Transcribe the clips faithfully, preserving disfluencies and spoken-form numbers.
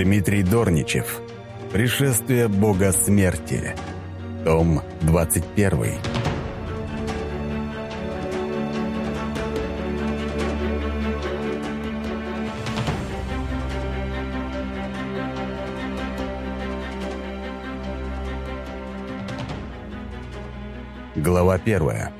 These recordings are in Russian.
Дмитрий Дорничев. Пришествие Бога Смерти. Том двадцать первый. Глава первая.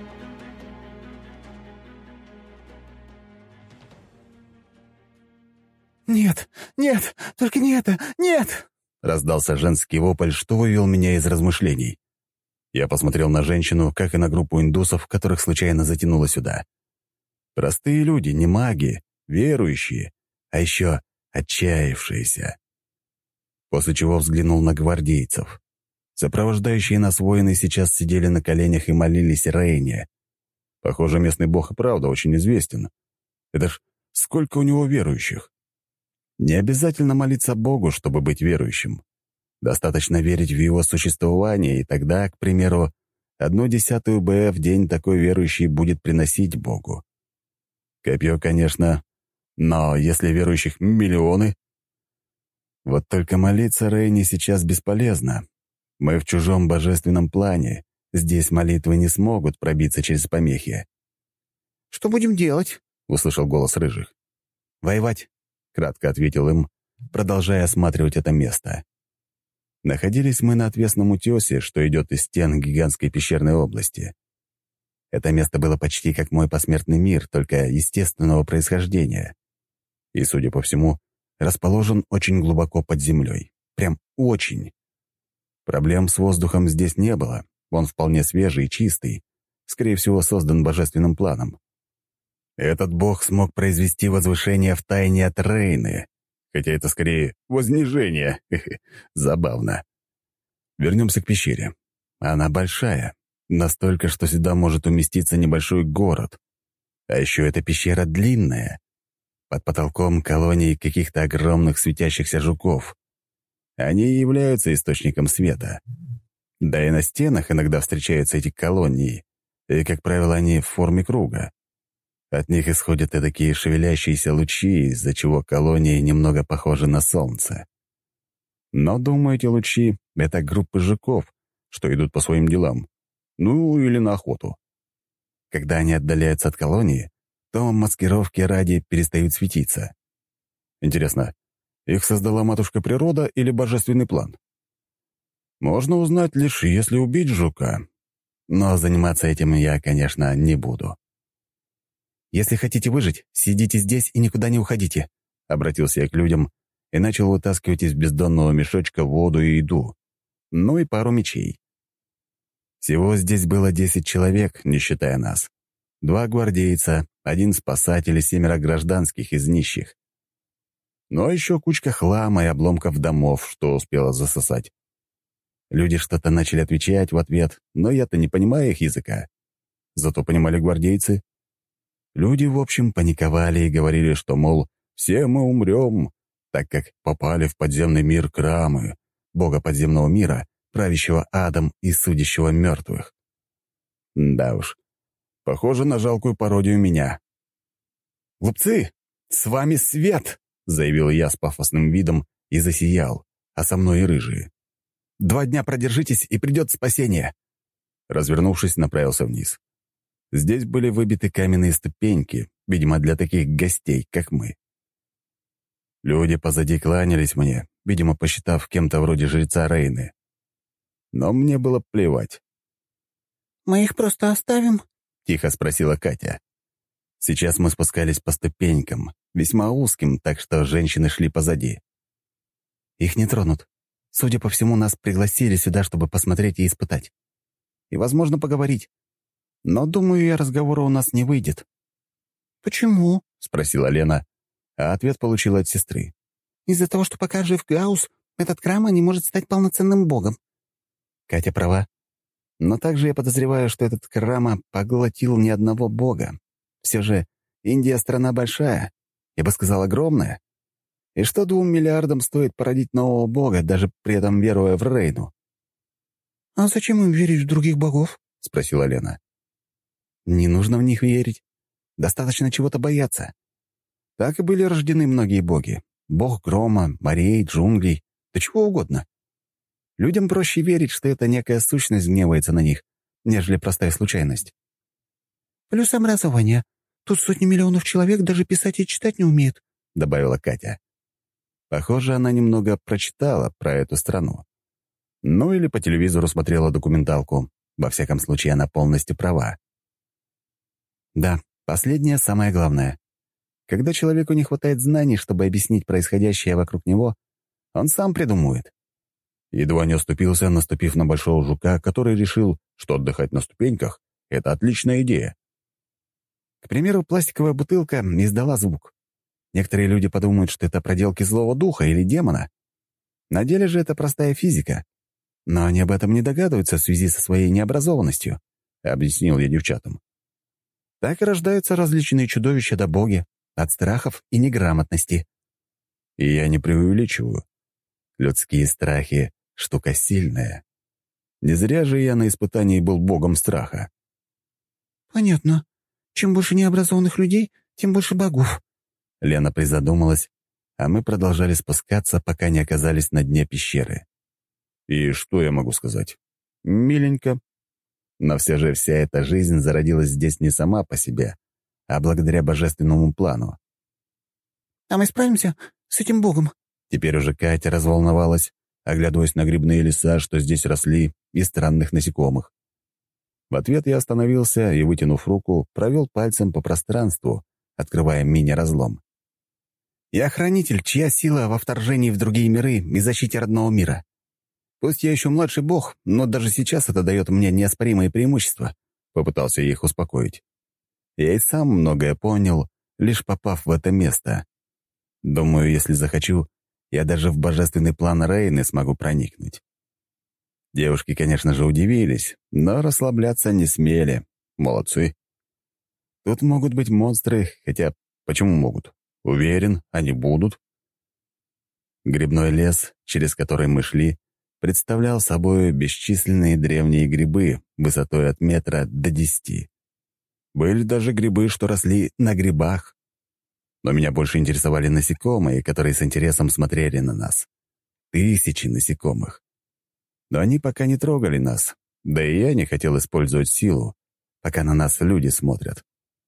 «Нет, нет, только не это, нет!» — раздался женский вопль, что вывел меня из размышлений. Я посмотрел на женщину, как и на группу индусов, которых случайно затянуло сюда. Простые люди, не маги, верующие, а еще отчаявшиеся. После чего взглянул на гвардейцев. Сопровождающие нас воины сейчас сидели на коленях и молились Рейне. Похоже, местный бог и правда очень известен. Это ж сколько у него верующих. Не обязательно молиться Богу, чтобы быть верующим. Достаточно верить в его существование, и тогда, к примеру, одну десятую Б в день такой верующий будет приносить Богу. Копье, конечно, но если верующих миллионы... Вот только молиться Рейне сейчас бесполезно. Мы в чужом божественном плане. Здесь молитвы не смогут пробиться через помехи. «Что будем делать?» — услышал голос рыжих. «Воевать», — кратко ответил им, продолжая осматривать это место. Находились мы на отвесном утесе, что идет из стен гигантской пещерной области. Это место было почти как мой посмертный мир, только естественного происхождения. И, судя по всему, расположен очень глубоко под землей. Прям очень. Проблем с воздухом здесь не было. Он вполне свежий и чистый. Скорее всего, создан божественным планом. Этот бог смог произвести возвышение в тайне от Рейны, хотя это скорее вознижение. Забавно. Вернемся к пещере. Она большая, настолько, что сюда может уместиться небольшой город. А еще эта пещера длинная. Под потолком колонии каких-то огромных светящихся жуков. Они и являются источником света. Да и на стенах иногда встречаются эти колонии, и, как правило, они в форме круга. От них исходят и такие шевелящиеся лучи, из-за чего колонии немного похожи на солнце. Но, думаю, эти лучи — это группы жуков, что идут по своим делам. Ну, или на охоту. Когда они отдаляются от колонии, то маскировки ради перестают светиться. Интересно, их создала матушка природа или божественный план? Можно узнать лишь, если убить жука. Но заниматься этим я, конечно, не буду. «Если хотите выжить, сидите здесь и никуда не уходите», — обратился я к людям и начал вытаскивать из бездонного мешочка воду и еду, ну и пару мечей. Всего здесь было десять человек, не считая нас. Два гвардейца, один спасатель и семеро гражданских из нищих. Ну а еще кучка хлама и обломков домов, что успела засосать. Люди что-то начали отвечать в ответ, но я-то не понимаю их языка. Зато понимали гвардейцы. Люди, в общем, паниковали и говорили, что, мол, все мы умрем, так как попали в подземный мир Крамы, бога подземного мира, правящего адом и судящего мертвых. Да уж, похоже на жалкую пародию меня. «Глупцы, с вами свет!» — заявил я с пафосным видом и засиял, а со мной и рыжие. «Два дня продержитесь, и придет спасение!» Развернувшись, направился вниз. Здесь были выбиты каменные ступеньки, видимо, для таких гостей, как мы. Люди позади кланялись мне, видимо, посчитав кем-то вроде жреца Рейны. Но мне было плевать. «Мы их просто оставим?» — тихо спросила Катя. Сейчас мы спускались по ступенькам, весьма узким, так что женщины шли позади. «Их не тронут. Судя по всему, нас пригласили сюда, чтобы посмотреть и испытать. И, возможно, поговорить. Но, думаю, я разговора у нас не выйдет». «Почему?» — спросила Лена, а ответ получила от сестры. «Из-за того, что пока жив Гаус, этот Крама не может стать полноценным богом». Катя права. Но также я подозреваю, что этот Крама поглотил ни одного бога. Все же Индия — страна большая, я бы сказал, огромная. И что двум миллиардам стоит породить нового бога, даже при этом веруя в Рейну? «А зачем им верить в других богов?» — спросила Лена. «Не нужно в них верить. Достаточно чего-то бояться. Так и были рождены многие боги. Бог грома, морей, джунглей, да чего угодно. Людям проще верить, что это некая сущность гневается на них, нежели простая случайность. «Плюс образование. Тут сотни миллионов человек даже писать и читать не умеют», — добавила Катя. Похоже, она немного прочитала про эту страну. Ну или по телевизору смотрела документалку. Во всяком случае, она полностью права. Да, последнее самое главное. Когда человеку не хватает знаний, чтобы объяснить происходящее вокруг него, он сам придумывает. Едва не оступился, наступив на большого жука, который решил, что отдыхать на ступеньках — это отличная идея. К примеру, пластиковая бутылка издала звук. Некоторые люди подумают, что это проделки злого духа или демона. На деле же это простая физика. Но они об этом не догадываются в связи со своей необразованностью, — объяснил я девчатам. Так и рождаются различные чудовища да боги от страхов и неграмотности. И я не преувеличиваю. Людские страхи — штука сильная. Не зря же я на испытании был богом страха. «Понятно. Чем больше необразованных людей, тем больше богов». Лена призадумалась, а мы продолжали спускаться, пока не оказались на дне пещеры. И что я могу сказать? Миленько. Но все же вся эта жизнь зародилась здесь не сама по себе, а благодаря божественному плану. «А мы справимся с этим богом?» Теперь уже Катя разволновалась, оглядываясь на грибные леса, что здесь росли, и странных насекомых. В ответ я остановился и, вытянув руку, провел пальцем по пространству, открывая мини-разлом. «Я хранитель, чья сила во вторжении в другие миры и защите родного мира. Пусть я еще младший бог, но даже сейчас это дает мне неоспоримые преимущества», — попытался я их успокоить. Я и сам многое понял, лишь попав в это место. Думаю, если захочу, я даже в божественный план Рейны смогу проникнуть. Девушки, конечно же, удивились, но расслабляться не смели. Молодцы. Тут могут быть монстры, хотя почему могут? Уверен, они будут. Грибной лес, через который мы шли, представлял собой бесчисленные древние грибы высотой от метра до десяти. Были даже грибы, что росли на грибах. Но меня больше интересовали насекомые, которые с интересом смотрели на нас. Тысячи насекомых. Но они пока не трогали нас, да и я не хотел использовать силу, пока на нас люди смотрят.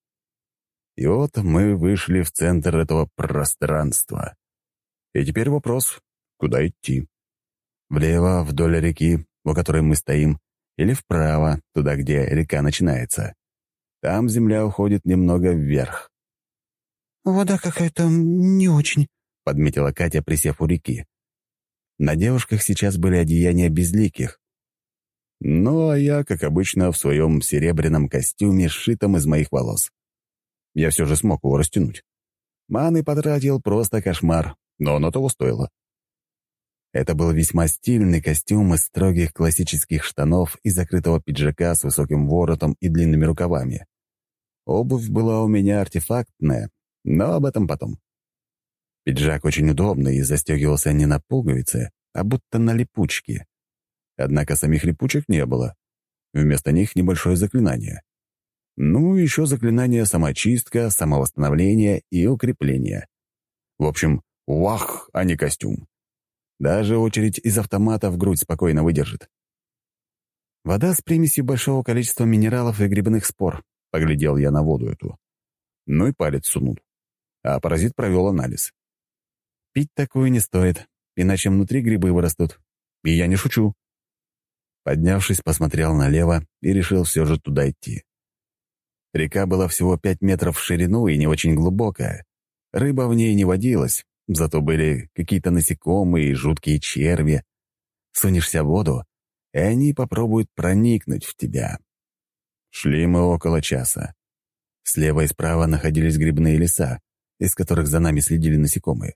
И вот мы вышли в центр этого пространства. И теперь вопрос, куда идти? Влево, вдоль реки, у которой мы стоим, или вправо, туда, где река начинается. Там земля уходит немного вверх. «Вода какая-то не очень», — подметила Катя, присев у реки. На девушках сейчас были одеяния безликих. Ну, а я, как обычно, в своем серебряном костюме, сшитом из моих волос. Я все же смог его растянуть. Маны потратил просто кошмар, но оно того стоило. Это был весьма стильный костюм из строгих классических штанов и закрытого пиджака с высоким воротом и длинными рукавами. Обувь была у меня артефактная, но об этом потом. Пиджак очень удобный и застегивался не на пуговицы, а будто на липучки. Однако самих липучек не было. Вместо них небольшое заклинание. Ну, еще заклинание самоочистка, самовосстановление и укрепление. В общем, вах, а не костюм. Даже очередь из автомата в грудь спокойно выдержит. Вода с примесью большого количества минералов и грибных спор. Поглядел я на воду эту. Ну и палец сунул. А паразит провел анализ. Пить такую не стоит, иначе внутри грибы вырастут. И я не шучу. Поднявшись, посмотрел налево и решил все же туда идти. Река была всего пять метров в ширину и не очень глубокая. Рыба в ней не водилась, зато были какие-то насекомые и жуткие черви. Сунешься в воду, и они попробуют проникнуть в тебя. Шли мы около часа. Слева и справа находились грибные леса, из которых за нами следили насекомые.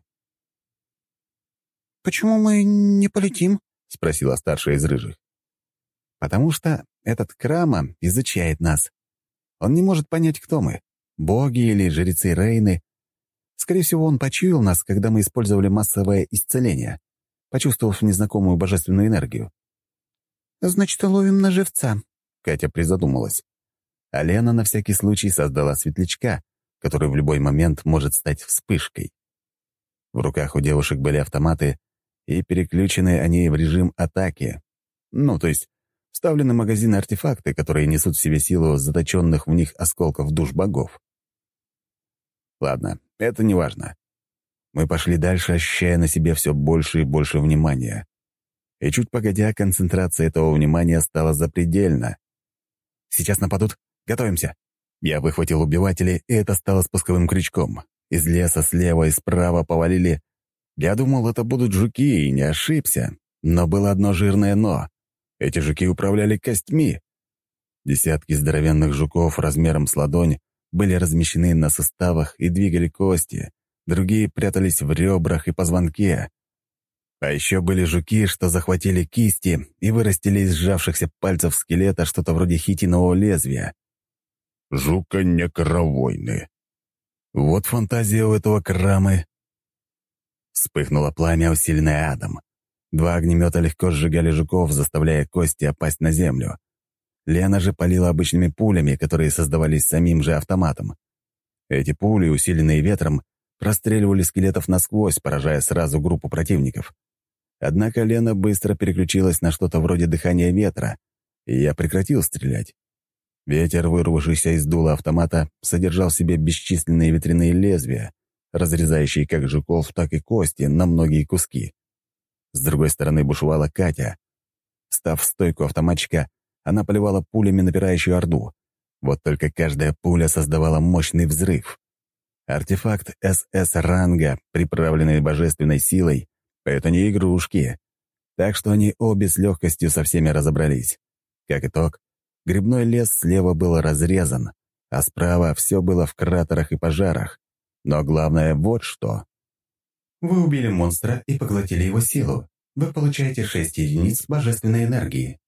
«Почему мы не полетим?» — спросила старшая из рыжих. «Потому что этот Крама изучает нас. Он не может понять, кто мы — боги или жрецы Рейны. Скорее всего, он почуял нас, когда мы использовали массовое исцеление, почувствовав незнакомую божественную энергию». «Значит, ловим на живца», — Катя призадумалась. А Лена на всякий случай создала светлячка, который в любой момент может стать вспышкой. В руках у девушек были автоматы, и переключены они в режим атаки. Ну, то есть вставлены магазины-артефакты, которые несут в себе силу заточенных в них осколков душ богов. Ладно, это не важно. Мы пошли дальше, ощущая на себе все больше и больше внимания. И чуть погодя, концентрация этого внимания стала запредельна. «Сейчас нападут. Готовимся!» Я выхватил убиватели, и это стало спусковым крючком. Из леса слева и справа повалили. Я думал, это будут жуки, и не ошибся. Но было одно жирное «но». Эти жуки управляли костьми. Десятки здоровенных жуков размером с ладонь были размещены на суставах и двигали кости. Другие прятались в ребрах и позвонке. А еще были жуки, что захватили кисти и вырастили из сжавшихся пальцев скелета что-то вроде хитинового лезвия. Жука-некровойны. Вот фантазия у этого Крамы. Вспыхнуло пламя, усиленное адом. Два огнемета легко сжигали жуков, заставляя кости опасть на землю. Лена же палила обычными пулями, которые создавались самим же автоматом. Эти пули, усиленные ветром, простреливали скелетов насквозь, поражая сразу группу противников. Однако Лена быстро переключилась на что-то вроде дыхания ветра, и я прекратил стрелять. Ветер, вырвавшийся из дула автомата, содержал в себе бесчисленные ветряные лезвия, разрезающие как жуков, так и кости на многие куски. С другой стороны бушевала Катя. Став в стойку автоматчика, она поливала пулями напирающую орду. Вот только каждая пуля создавала мощный взрыв. Артефакт эс эс-ранга, приправленный божественной силой, это не игрушки. Так что они обе с легкостью со всеми разобрались. Как итог, грибной лес слева был разрезан, а справа все было в кратерах и пожарах. Но главное вот что. Вы убили монстра и поглотили его силу. Вы получаете шесть единиц божественной энергии.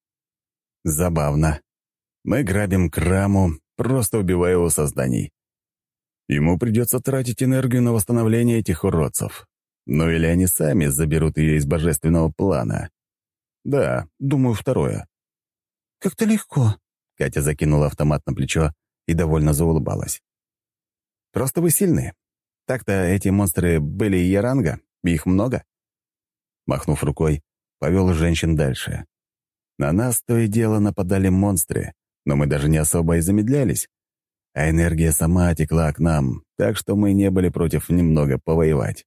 Забавно. Мы грабим Краму, просто убивая его созданий. Ему придется тратить энергию на восстановление этих уродцев. Ну или они сами заберут ее из божественного плана. Да, думаю, второе. «Как-то легко», — Катя закинула автомат на плечо и довольно заулыбалась. «Просто вы сильны. Так-то эти монстры были и Яранга, их много». Махнув рукой, повел женщин дальше. На нас то и дело нападали монстры, но мы даже не особо и замедлялись. А энергия сама текла к нам, так что мы не были против немного повоевать.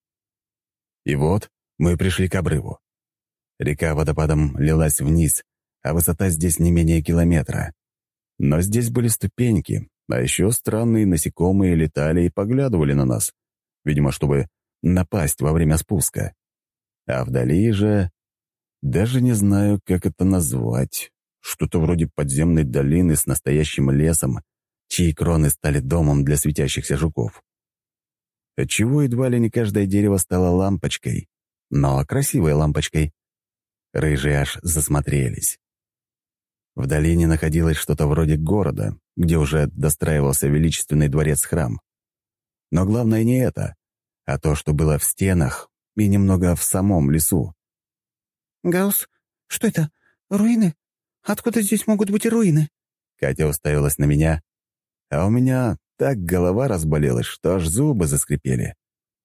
И вот мы пришли к обрыву. Река водопадом лилась вниз, а высота здесь не менее километра. Но здесь были ступеньки, а еще странные насекомые летали и поглядывали на нас, видимо, чтобы напасть во время спуска. А вдали же... Даже не знаю, как это назвать. Что-то вроде подземной долины с настоящим лесом, чьи кроны стали домом для светящихся жуков. Отчего едва ли не каждое дерево стало лампочкой, но красивой лампочкой. Рыжие аж засмотрелись. В долине находилось что-то вроде города, где уже достраивался величественный дворец-храм. Но главное не это, а то, что было в стенах и немного в самом лесу. «Гаус, что это? Руины? Откуда здесь могут быть руины?» Катя уставилась на меня, а у меня так голова разболелась, что аж зубы заскрипели.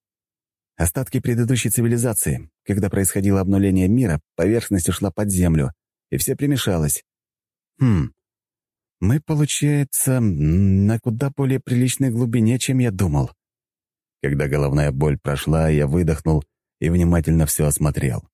Остатки предыдущей цивилизации. Когда происходило обнуление мира, поверхность ушла под землю, и все примешалось. Хм, мы, получается, на куда более приличной глубине, чем я думал. Когда головная боль прошла, я выдохнул и внимательно все осмотрел.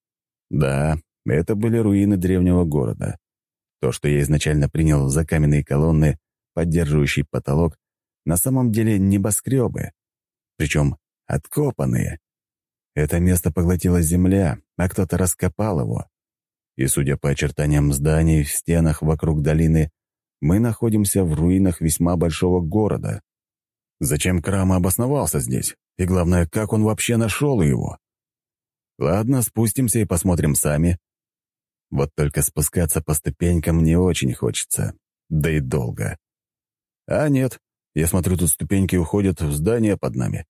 Да, это были руины древнего города. То, что я изначально принял за каменные колонны, поддерживающие потолок, на самом деле небоскребы. Причем откопанные. Это место поглотила земля, а кто-то раскопал его. И, судя по очертаниям зданий в стенах вокруг долины, мы находимся в руинах весьма большого города. Зачем Крама обосновался здесь? И главное, как он вообще нашел его? Ладно, спустимся и посмотрим сами. Вот только спускаться по ступенькам не очень хочется. Да и долго. А нет, я смотрю, тут ступеньки уходят в здание под нами.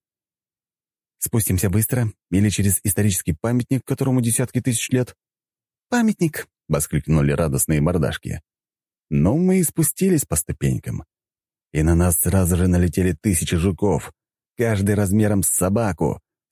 Спустимся быстро или через исторический памятник, которому десятки тысяч лет? «Памятник!» — воскликнули радостные мордашки. Но мы и спустились по ступенькам. И на нас сразу же налетели тысячи жуков, каждый размером с собаку,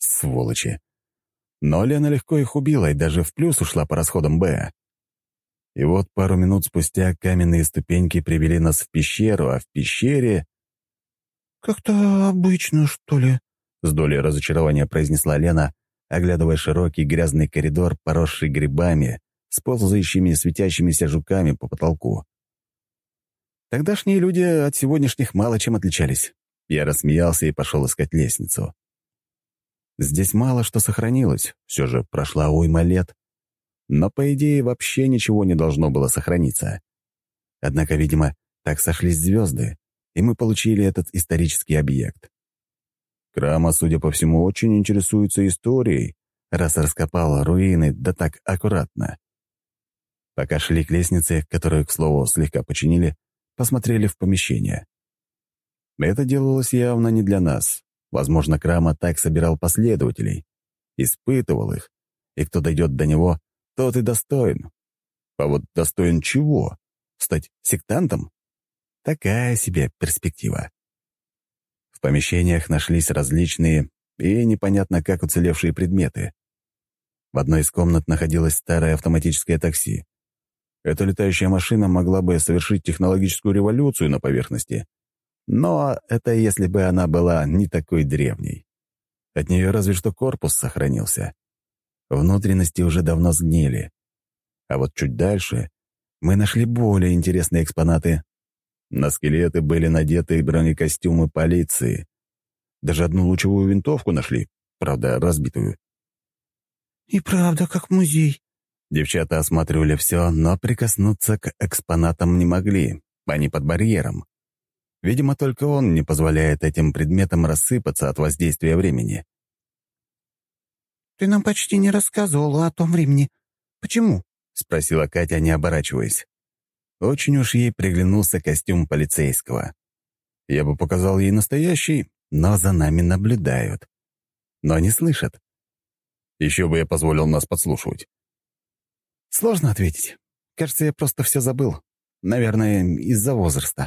Сволочи. Но Лена легко их убила и даже в плюс ушла по расходам Б. И вот пару минут спустя каменные ступеньки привели нас в пещеру, а в пещере... «Как-то обычно, что ли?» — с долей разочарования произнесла Лена, оглядывая широкий грязный коридор, поросший грибами, с ползающими светящимися жуками по потолку. Тогдашние люди от сегодняшних мало чем отличались. Я рассмеялся и пошел искать лестницу. Здесь мало что сохранилось, все же прошла уйма лет. Но, по идее, вообще ничего не должно было сохраниться. Однако, видимо, так сошлись звезды, и мы получили этот исторический объект. Крама, судя по всему, очень интересуется историей, раз раскопал руины, да так аккуратно. Пока шли к лестнице, которую, к слову, слегка починили, посмотрели в помещение. Это делалось явно не для нас. Возможно, Крама так собирал последователей, испытывал их, и кто дойдет до него, тот и достоин. А вот достоин чего? Стать сектантом? Такая себе перспектива. В помещениях нашлись различные и непонятно как уцелевшие предметы. В одной из комнат находилось старое автоматическое такси. Эта летающая машина могла бы совершить технологическую революцию на поверхности. Но это если бы она была не такой древней. От нее разве что корпус сохранился. Внутренности уже давно сгнили. А вот чуть дальше мы нашли более интересные экспонаты. На скелеты были надеты бронекостюмы полиции. Даже одну лучевую винтовку нашли, правда, разбитую. «И правда, как музей». Девчата осматривали все, но прикоснуться к экспонатам не могли, они под барьером. Видимо, только он не позволяет этим предметам рассыпаться от воздействия времени. «Ты нам почти не рассказывал о том времени. Почему?» — спросила Катя, не оборачиваясь. Очень уж ей приглянулся костюм полицейского. Я бы показал ей настоящий, но за нами наблюдают. Но не слышат. Еще бы я позволил нас подслушивать. Сложно ответить. Кажется, я просто все забыл. Наверное, из-за возраста.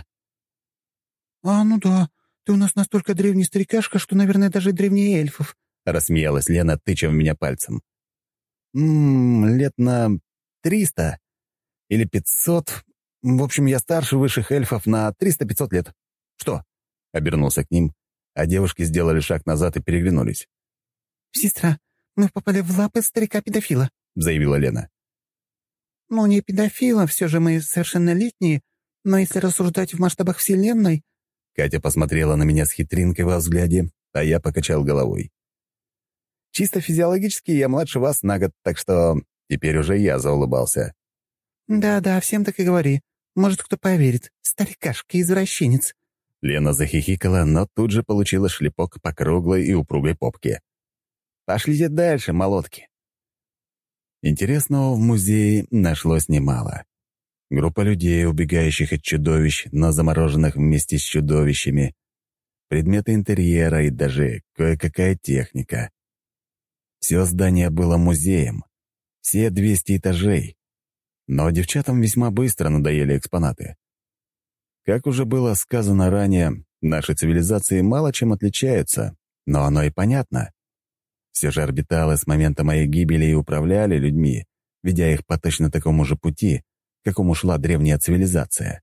«А, ну да, ты у нас настолько древний старикашка, что, наверное, даже древнее эльфов», — рассмеялась Лена, тыча в меня пальцем. «Ммм, лет на триста или пятьсот. В общем, я старше высших эльфов на триста-пятьсот лет. Что?» — обернулся к ним, а девушки сделали шаг назад и переглянулись. «Сестра, мы попали в лапы старика-педофила», — заявила Лена. «Ну, не педофила, все же мы совершеннолетние, но если рассуждать в масштабах Вселенной...» Катя посмотрела на меня с хитринкой во взгляде, а я покачал головой. «Чисто физиологически я младше вас на год, так что теперь уже я заулыбался». «Да-да, всем так и говори. Может, кто поверит. Старикашка-извращенец». Лена захихикала, но тут же получила шлепок по круглой и упругой попке. «Пошлите дальше, молотки». Интересного в музее нашлось немало. Группа людей, убегающих от чудовищ, но замороженных вместе с чудовищами, предметы интерьера и даже кое-какая техника. Все здание было музеем, все двести этажей. Но девчатам весьма быстро надоели экспонаты. Как уже было сказано ранее, наши цивилизации мало чем отличаются, но оно и понятно. Все же орбиталы с момента моей гибели и управляли людьми, ведя их по точно такому же пути, к какому шла древняя цивилизация.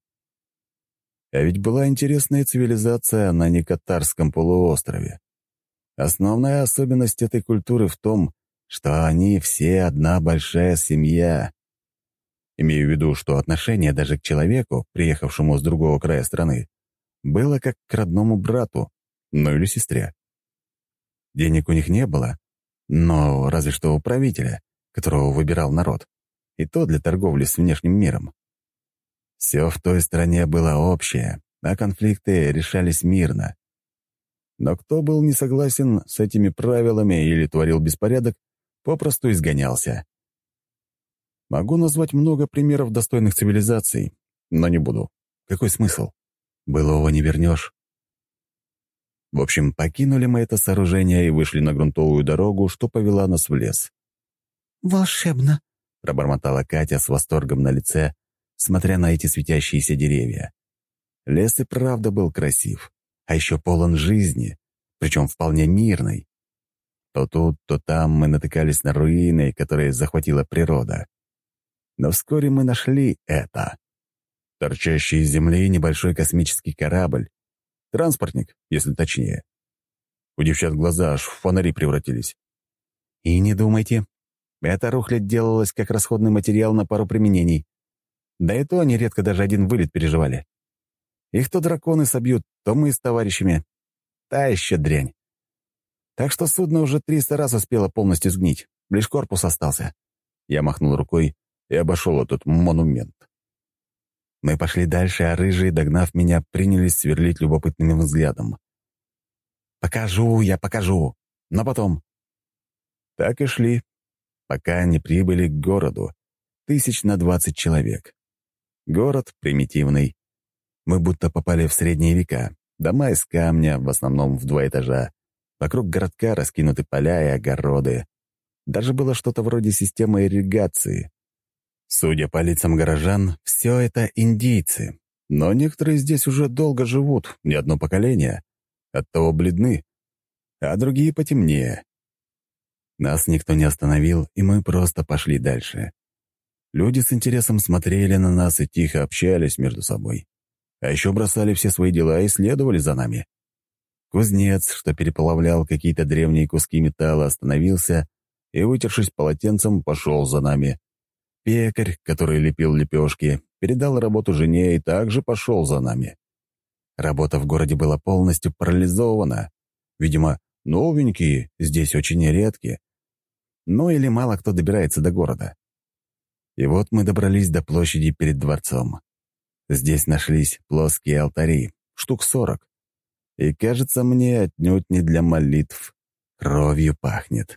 А ведь была интересная цивилизация на Некатарском полуострове. Основная особенность этой культуры в том, что они все одна большая семья. Имею в виду, что отношение даже к человеку, приехавшему с другого края страны, было как к родному брату, ну или сестре. Денег у них не было, но разве что у правителя, которого выбирал народ, и то для торговли с внешним миром. Все в той стране было общее, а конфликты решались мирно. Но кто был не согласен с этими правилами или творил беспорядок, попросту изгонялся. Могу назвать много примеров достойных цивилизаций, но не буду. Какой смысл? Былого не вернешь. В общем, покинули мы это сооружение и вышли на грунтовую дорогу, что повела нас в лес. «Волшебно», — пробормотала Катя с восторгом на лице, смотря на эти светящиеся деревья. Лес и правда был красив, а еще полон жизни, причем вполне мирной. То тут, то там мы натыкались на руины, которые захватила природа. Но вскоре мы нашли это. Торчащий из земли небольшой космический корабль. Транспортник, если точнее. У девчат глаза аж в фонари превратились. И не думайте, эта рухлядь делалась как расходный материал на пару применений. Да и то они редко даже один вылет переживали. Их то драконы собьют, то мы с товарищами. Та еще дрянь. Так что судно уже триста раз успело полностью сгнить. Лишь корпус остался. Я махнул рукой и обошел этот монумент. Мы пошли дальше, а рыжие, догнав меня, принялись сверлить любопытным взглядом. «Покажу, я покажу. Но потом...» Так и шли, пока не прибыли к городу. Тысяч на двадцать человек. Город примитивный. Мы будто попали в средние века. Дома из камня, в основном в два этажа. Вокруг городка раскинуты поля и огороды. Даже было что-то вроде системы ирригации. Судя по лицам горожан, все это индийцы. Но некоторые здесь уже долго живут, не одно поколение. Оттого бледны, а другие потемнее. Нас никто не остановил, и мы просто пошли дальше. Люди с интересом смотрели на нас и тихо общались между собой. А еще бросали все свои дела и следовали за нами. Кузнец, что переплавлял какие-то древние куски металла, остановился и, вытершись полотенцем, пошел за нами. Пекарь, который лепил лепешки, передал работу жене и также пошел за нами. Работа в городе была полностью парализована. Видимо, новенькие здесь очень редки. Ну или мало кто добирается до города. И вот мы добрались до площади перед дворцом. Здесь нашлись плоские алтари, штук сорок. И, кажется, мне отнюдь не для молитв. Кровью пахнет.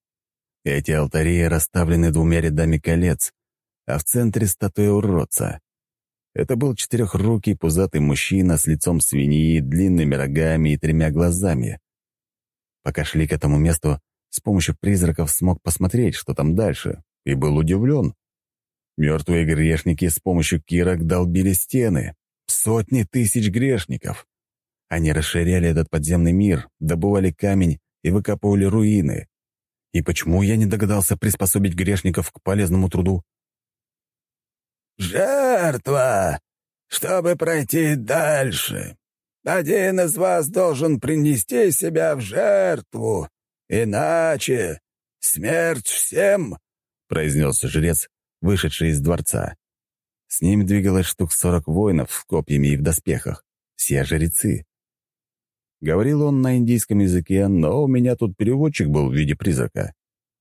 Эти алтари расставлены двумя рядами колец, а в центре статуя уродца. Это был четырехрукий пузатый мужчина с лицом свиньи, длинными рогами и тремя глазами. Пока шли к этому месту, с помощью призраков смог посмотреть, что там дальше, и был удивлен. Мертвые грешники с помощью кирок долбили стены. Сотни тысяч грешников. Они расширяли этот подземный мир, добывали камень и выкапывали руины. И почему я не догадался приспособить грешников к полезному труду? «Жертва! Чтобы пройти дальше, один из вас должен принести себя в жертву, иначе смерть всем!» — произнес жрец, вышедший из дворца. С ним двигалось штук сорок воинов с копьями и в доспехах. Все жрецы. Говорил он на индийском языке, но у меня тут переводчик был в виде призрака.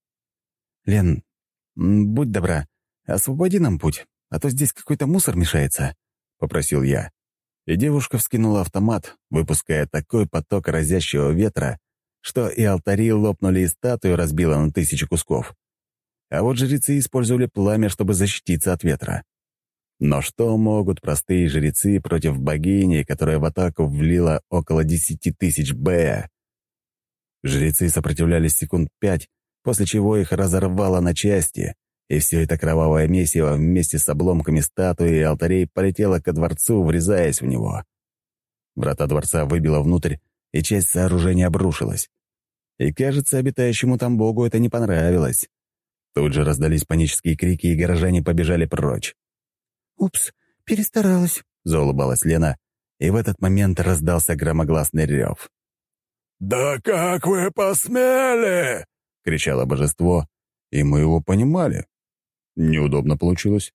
«Лен, будь добра, освободи нам путь, а то здесь какой-то мусор мешается», — попросил я. И девушка вскинула автомат, выпуская такой поток разящего ветра, что и алтари лопнули, и статую разбило на тысячи кусков. А вот жрецы использовали пламя, чтобы защититься от ветра. Но что могут простые жрецы против богини, которая в атаку влила около десяти тысяч Б? Жрецы сопротивлялись секунд пять, после чего их разорвало на части, и все это кровавое месиво вместе с обломками статуи и алтарей полетело ко дворцу, врезаясь в него. Врата дворца выбило внутрь, и часть сооружения обрушилась. И, кажется, обитающему там богу это не понравилось. Тут же раздались панические крики, и горожане побежали прочь. «Упс, перестаралась», — заулыбалась Лена, и в этот момент раздался громогласный рев. «Да как вы посмели!» — кричало божество, и мы его понимали. Неудобно получилось.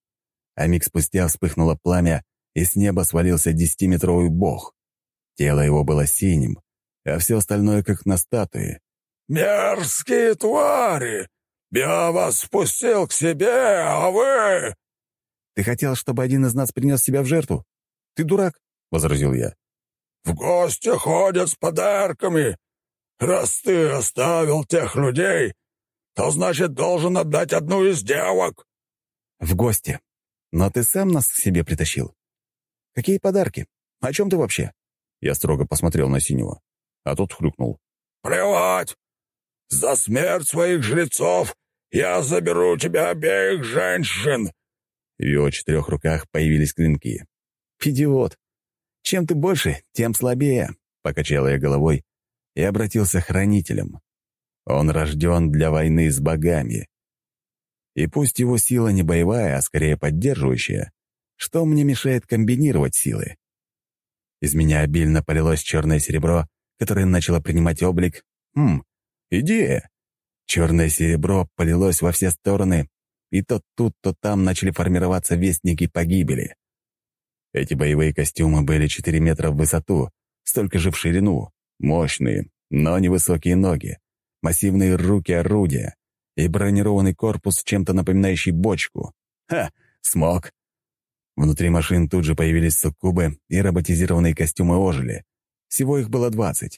А миг спустя вспыхнуло пламя, и с неба свалился десятиметровый бог. Тело его было синим, а все остальное как на статуе. «Мерзкие твари! Я вас спустил к себе, а вы...» «Ты хотел, чтобы один из нас принес себя в жертву? Ты дурак», — возразил я. «В гости ходят с подарками. Раз ты оставил тех людей, то, значит, должен отдать одну из девок». «В гости. Но ты сам нас к себе притащил. Какие подарки? О чем ты вообще?» Я строго посмотрел на Синего, а тот хрюкнул. «Плевать! За смерть своих жрецов я заберу тебя обеих женщин!» В его четырех руках появились клинки. «Идиот! Чем ты больше, тем слабее!» — покачал я головой и обратился к хранителям. Он рожден для войны с богами. И пусть его сила не боевая, а скорее поддерживающая, что мне мешает комбинировать силы? Из меня обильно полилось черное серебро, которое начало принимать облик. Хм, идея. Черное серебро полилось во все стороны, и то тут, то там начали формироваться вестники погибели. Эти боевые костюмы были четыре метра в высоту, столько же в ширину, мощные, но невысокие ноги, массивные руки орудия и бронированный корпус, чем-то напоминающий бочку. Ха! Смог! Внутри машин тут же появились суккубы, и роботизированные костюмы ожили. Всего их было двадцать.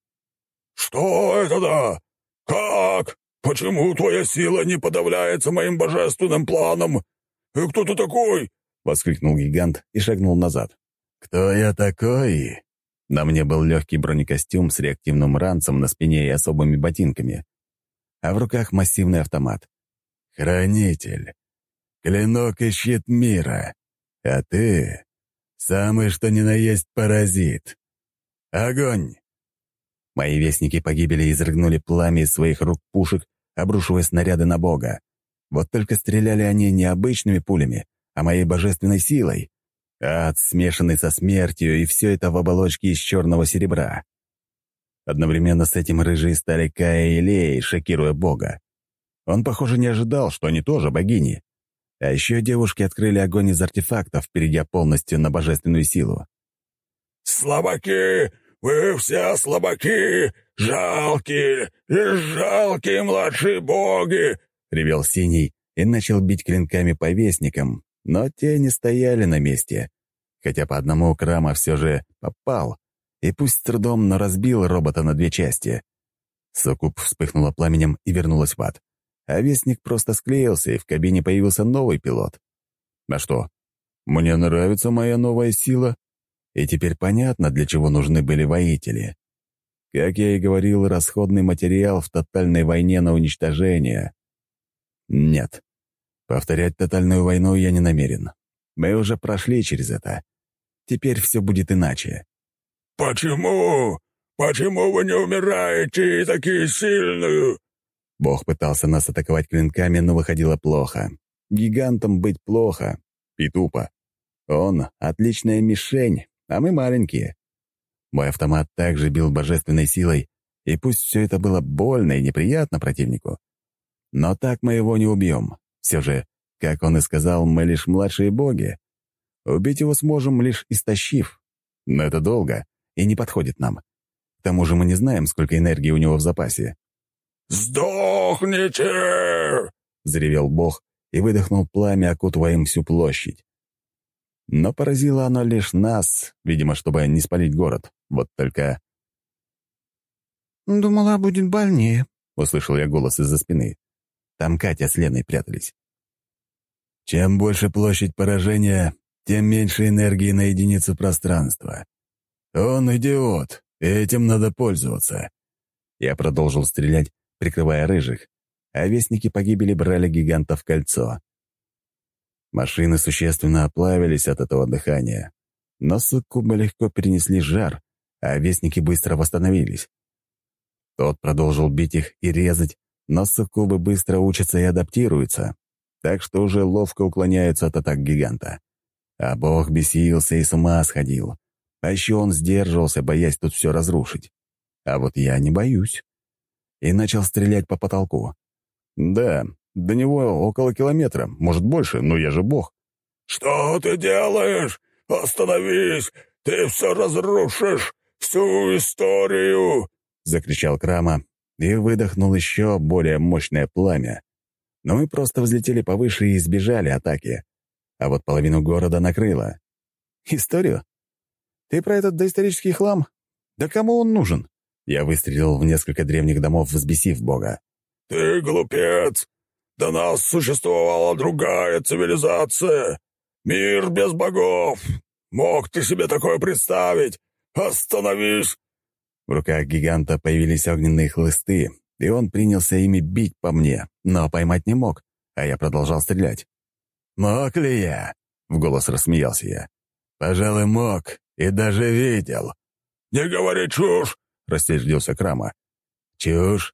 «Что это да? Как? Почему твоя сила не подавляется моим божественным планом? И кто ты такой?» — воскликнул гигант и шагнул назад. «Кто я такой?» На мне был легкий бронекостюм с реактивным ранцем на спине и особыми ботинками, а в руках массивный автомат. «Хранитель. Клинок и щит мира. А ты — самый что ни на есть паразит. Огонь!» Мои вестники погибели изрыгнули пламя из своих рук пушек, обрушивая снаряды на бога. Вот только стреляли они не обычными пулями, а моей божественной силой. Ад, смешанный со смертью, и все это в оболочке из черного серебра. Одновременно с этим рыжие стали Кая и Леей, шокируя бога. Он, похоже, не ожидал, что они тоже богини. А еще девушки открыли огонь из артефактов, перейдя полностью на божественную силу. «Слабаки! Вы все слабаки! Жалкие и жалкие младшие боги!» — ревел Синий и начал бить клинками по вестникам, но те не стояли на месте, хотя по одному Крама все же попал, и пусть с трудом, но разбил робота на две части. Суккуб вспыхнула пламенем и вернулась в ад, а вестник просто склеился, и в кабине появился новый пилот. А что? Мне нравится моя новая сила, и теперь понятно, для чего нужны были воители. Как я и говорил, расходный материал в тотальной войне на уничтожение. Нет, повторять тотальную войну я не намерен. Мы уже прошли через это. Теперь все будет иначе. «Почему? Почему вы не умираете и такие сильные?» Бог пытался нас атаковать клинками, но выходило плохо. Гигантам быть плохо и тупо. Он — отличная мишень, а мы маленькие. Мой автомат также бил божественной силой, и пусть все это было больно и неприятно противнику, но так мы его не убьем. Все же, как он и сказал, мы лишь младшие боги. Убить его сможем, лишь истощив. Но это долго и не подходит нам. К тому же мы не знаем, сколько энергии у него в запасе. «Сдохните!» — заревел бог и выдохнул пламя, окутывая им всю площадь. Но поразило оно лишь нас, видимо, чтобы не спалить город. Вот только... «Думала, будет больнее», — услышал я голос из-за спины. Там Катя с Леной прятались. «Чем больше площадь поражения, тем меньше энергии на единицу пространства. Он идиот, и этим надо пользоваться». Я продолжил стрелять, прикрывая рыжих, а вестники погибели брали гиганта в кольцо. Машины существенно оплавились от этого дыхания, но суккубы легко перенесли жар, а вестники быстро восстановились. Тот продолжил бить их и резать, но суккубы быстро учатся и адаптируются, так что уже ловко уклоняются от атак гиганта. А бог бесился и с ума сходил. А еще он сдерживался, боясь тут все разрушить. А вот я не боюсь. И начал стрелять по потолку. Да, до него около километра, может больше, но я же бог. «Что ты делаешь? Остановись! Ты все разрушишь! Всю историю!» — закричал Крама и выдохнул еще более мощное пламя. Но мы просто взлетели повыше и избежали атаки. А вот половину города накрыло. «Историю? Ты про этот доисторический хлам? Да кому он нужен?» Я выстрелил в несколько древних домов, взбесив бога. «Ты глупец! До нас существовала другая цивилизация! Мир без богов! Мог ты себе такое представить? Остановись!» В руках гиганта появились огненные хлысты, и он принялся ими бить по мне, но поймать не мог, а я продолжал стрелять. «Мог ли я?» — в голос рассмеялся я. «Пожалуй, мог и даже видел». «Не говори чушь!» — рассердился Крама. «Чушь?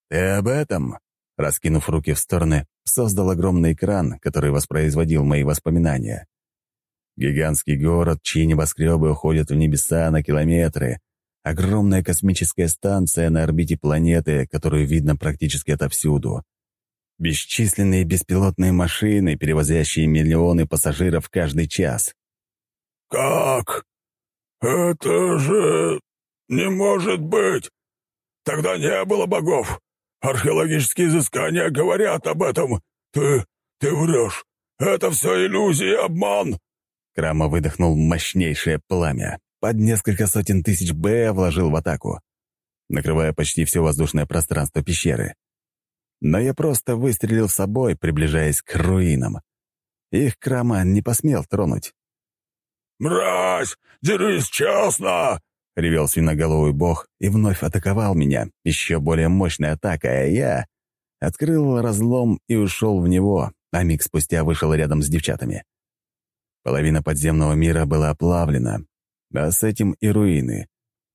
«Ты об этом?» Раскинув руки в стороны, создал огромный экран, который воспроизводил мои воспоминания. Гигантский город, чьи небоскребы уходят в небеса на километры, огромная космическая станция на орбите планеты, которую видно практически отовсюду. Бесчисленные беспилотные машины, перевозящие миллионы пассажиров каждый час. «Как? Это же не может быть! Тогда не было богов! Археологические изыскания говорят об этом! Ты... ты врешь! Это все иллюзия, обман!» Крама выдохнул мощнейшее пламя. Под несколько сотен тысяч Б вложил в атаку, накрывая почти все воздушное пространство пещеры. Но я просто выстрелил с собой, приближаясь к руинам. Их Крама не посмел тронуть. «Мразь! Дерись честно!» — ревел свиноголовый бог и вновь атаковал меня, еще более мощной атакой, а я открыл разлом и ушел в него, а миг спустя вышел рядом с девчатами. Половина подземного мира была оплавлена, а с этим и руины.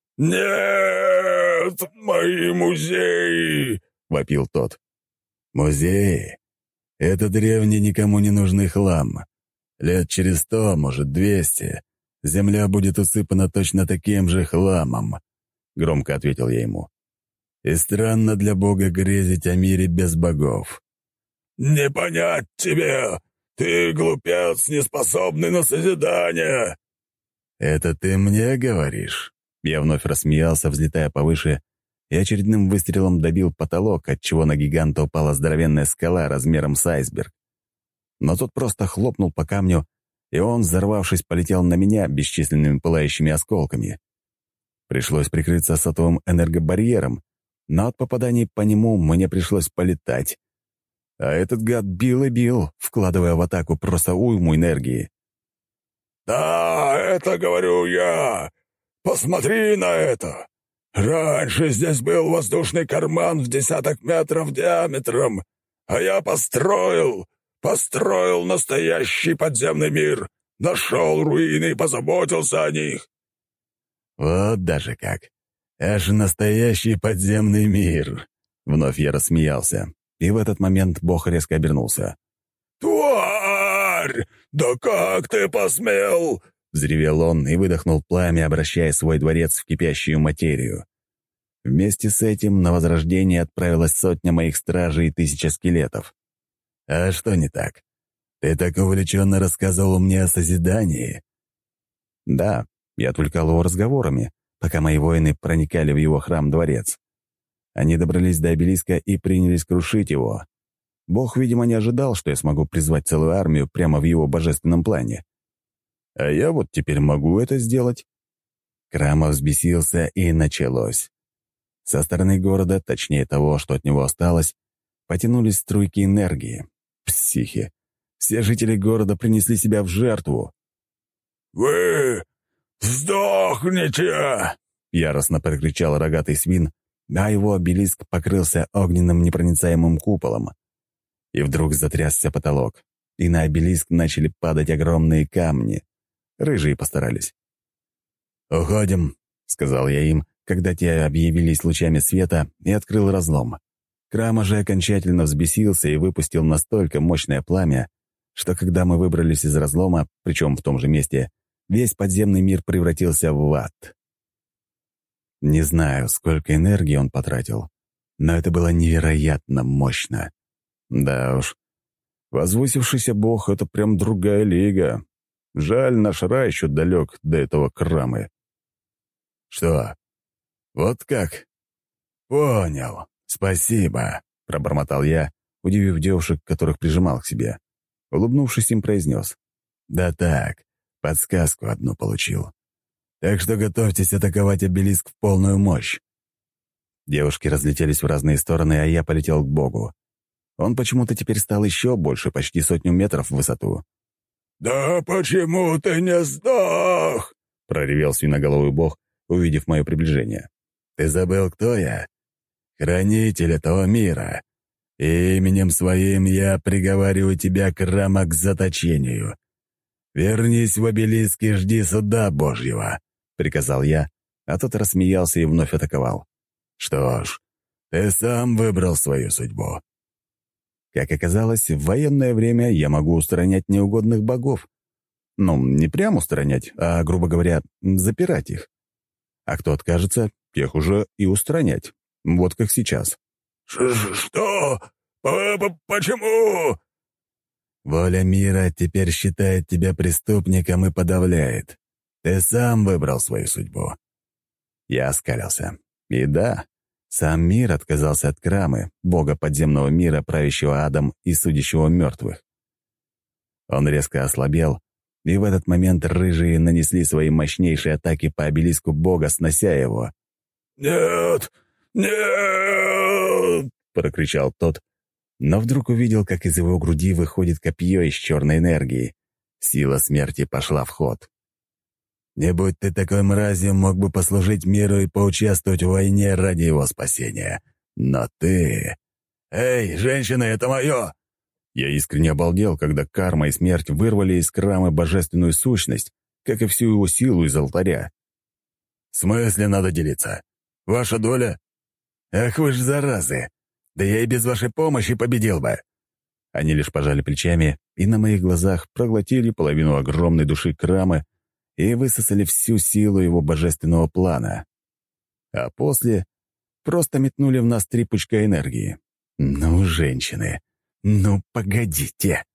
«Нет! Мои музеи!» — вопил тот. «Музеи? Это древний, никому не нужный хлам. Лет через сто, может, двести, земля будет усыпана точно таким же хламом», — громко ответил я ему. «И странно для Бога грезить о мире без богов». «Не понять тебе! Ты глупец, неспособный на созидание!» «Это ты мне говоришь?» Я вновь рассмеялся, взлетая повыше, и очередным выстрелом добил потолок, отчего на гиганта упала здоровенная скала размером с айсберг. Но тот просто хлопнул по камню, и он, взорвавшись, полетел на меня бесчисленными пылающими осколками. Пришлось прикрыться сотовым энергобарьером, но от попаданий по нему мне пришлось полетать. А этот гад бил и бил, вкладывая в атаку просто уйму энергии. «Да, это говорю я! Посмотри на это! Раньше здесь был воздушный карман в десяток метров диаметром, а я построил, построил настоящий подземный мир, нашел руины и позаботился о них». «Вот даже как! Аж настоящий подземный мир!» Вновь я рассмеялся, и в этот момент бог резко обернулся. «Тварь! Да как ты посмел?» — взревел он и выдохнул пламя, обращая свой дворец в кипящую материю. Вместе с этим на возрождение отправилась сотня моих стражей и тысяча скелетов. «А что не так? Ты так увлеченно рассказывал мне о созидании?» «Да, я отвлекал его разговорами, пока мои воины проникали в его храм-дворец. Они добрались до обелиска и принялись крушить его. Бог, видимо, не ожидал, что я смогу призвать целую армию прямо в его божественном плане. А я вот теперь могу это сделать». Крама взбесился, и началось. Со стороны города, точнее того, что от него осталось, потянулись струйки энергии. Психи. Все жители города принесли себя в жертву. «Вы сдохните!» — яростно прокричал рогатый свин, а его обелиск покрылся огненным непроницаемым куполом. И вдруг затрясся потолок, и на обелиск начали падать огромные камни. Рыжие постарались. «Уходим», — сказал я им, когда те объявились лучами света, и открыл разлом. Крама же окончательно взбесился и выпустил настолько мощное пламя, что когда мы выбрались из разлома, причем в том же месте, весь подземный мир превратился в ад. Не знаю, сколько энергии он потратил, но это было невероятно мощно. Да уж, возвысившийся бог — это прям другая лига. Жаль, наш рай еще далек до этого Крамы. «Что? Вот как? Понял. Спасибо», — пробормотал я, удивив девушек, которых прижимал к себе. Улыбнувшись им, произнес. «Да так, подсказку одну получил. Так что готовьтесь атаковать обелиск в полную мощь». Девушки разлетелись в разные стороны, а я полетел к богу. Он почему-то теперь стал еще больше, почти сотню метров в высоту. «Да почему ты не сдох?» — проревел свиноголовый бог, увидев мое приближение. «Ты забыл, кто я? Хранитель этого мира. И именем своим я приговариваю тебя, Крама, к заточению. Вернись в обелиск и жди суда Божьего», — приказал я, а тот рассмеялся и вновь атаковал. «Что ж, Ты сам выбрал свою судьбу. Как оказалось, в военное время я могу устранять неугодных богов. Ну, не прямо устранять, а, грубо говоря, запирать их. А кто откажется, тех уже и устранять. Вот как сейчас. Ш «Что? Почему?» Воля мира теперь считает тебя преступником и подавляет. Ты сам выбрал свою судьбу. Я оскалился. И да, сам мир отказался от Крамы, бога подземного мира, правящего адом и судящего мертвых. Он резко ослабел, и в этот момент рыжие нанесли свои мощнейшие атаки по обелиску бога, снося его. «Нет! Нет!» — прокричал тот, но вдруг увидел, как из его груди выходит копье из черной энергии. Сила смерти пошла в ход. «Не будь ты такой мразью, мог бы послужить миру и поучаствовать в войне ради его спасения. Но ты...» «Эй, женщина, это мое!» Я искренне обалдел, когда карма и смерть вырвали из Крамы божественную сущность, как и всю его силу из алтаря. «В смысле надо делиться? Ваша доля? Ах вы ж заразы! Да я и без вашей помощи победил бы!» Они лишь пожали плечами и на моих глазах проглотили половину огромной души Крамы и высосали всю силу его божественного плана. А после просто метнули в нас три пучка энергии. «Ну, женщины, ну, погодите!»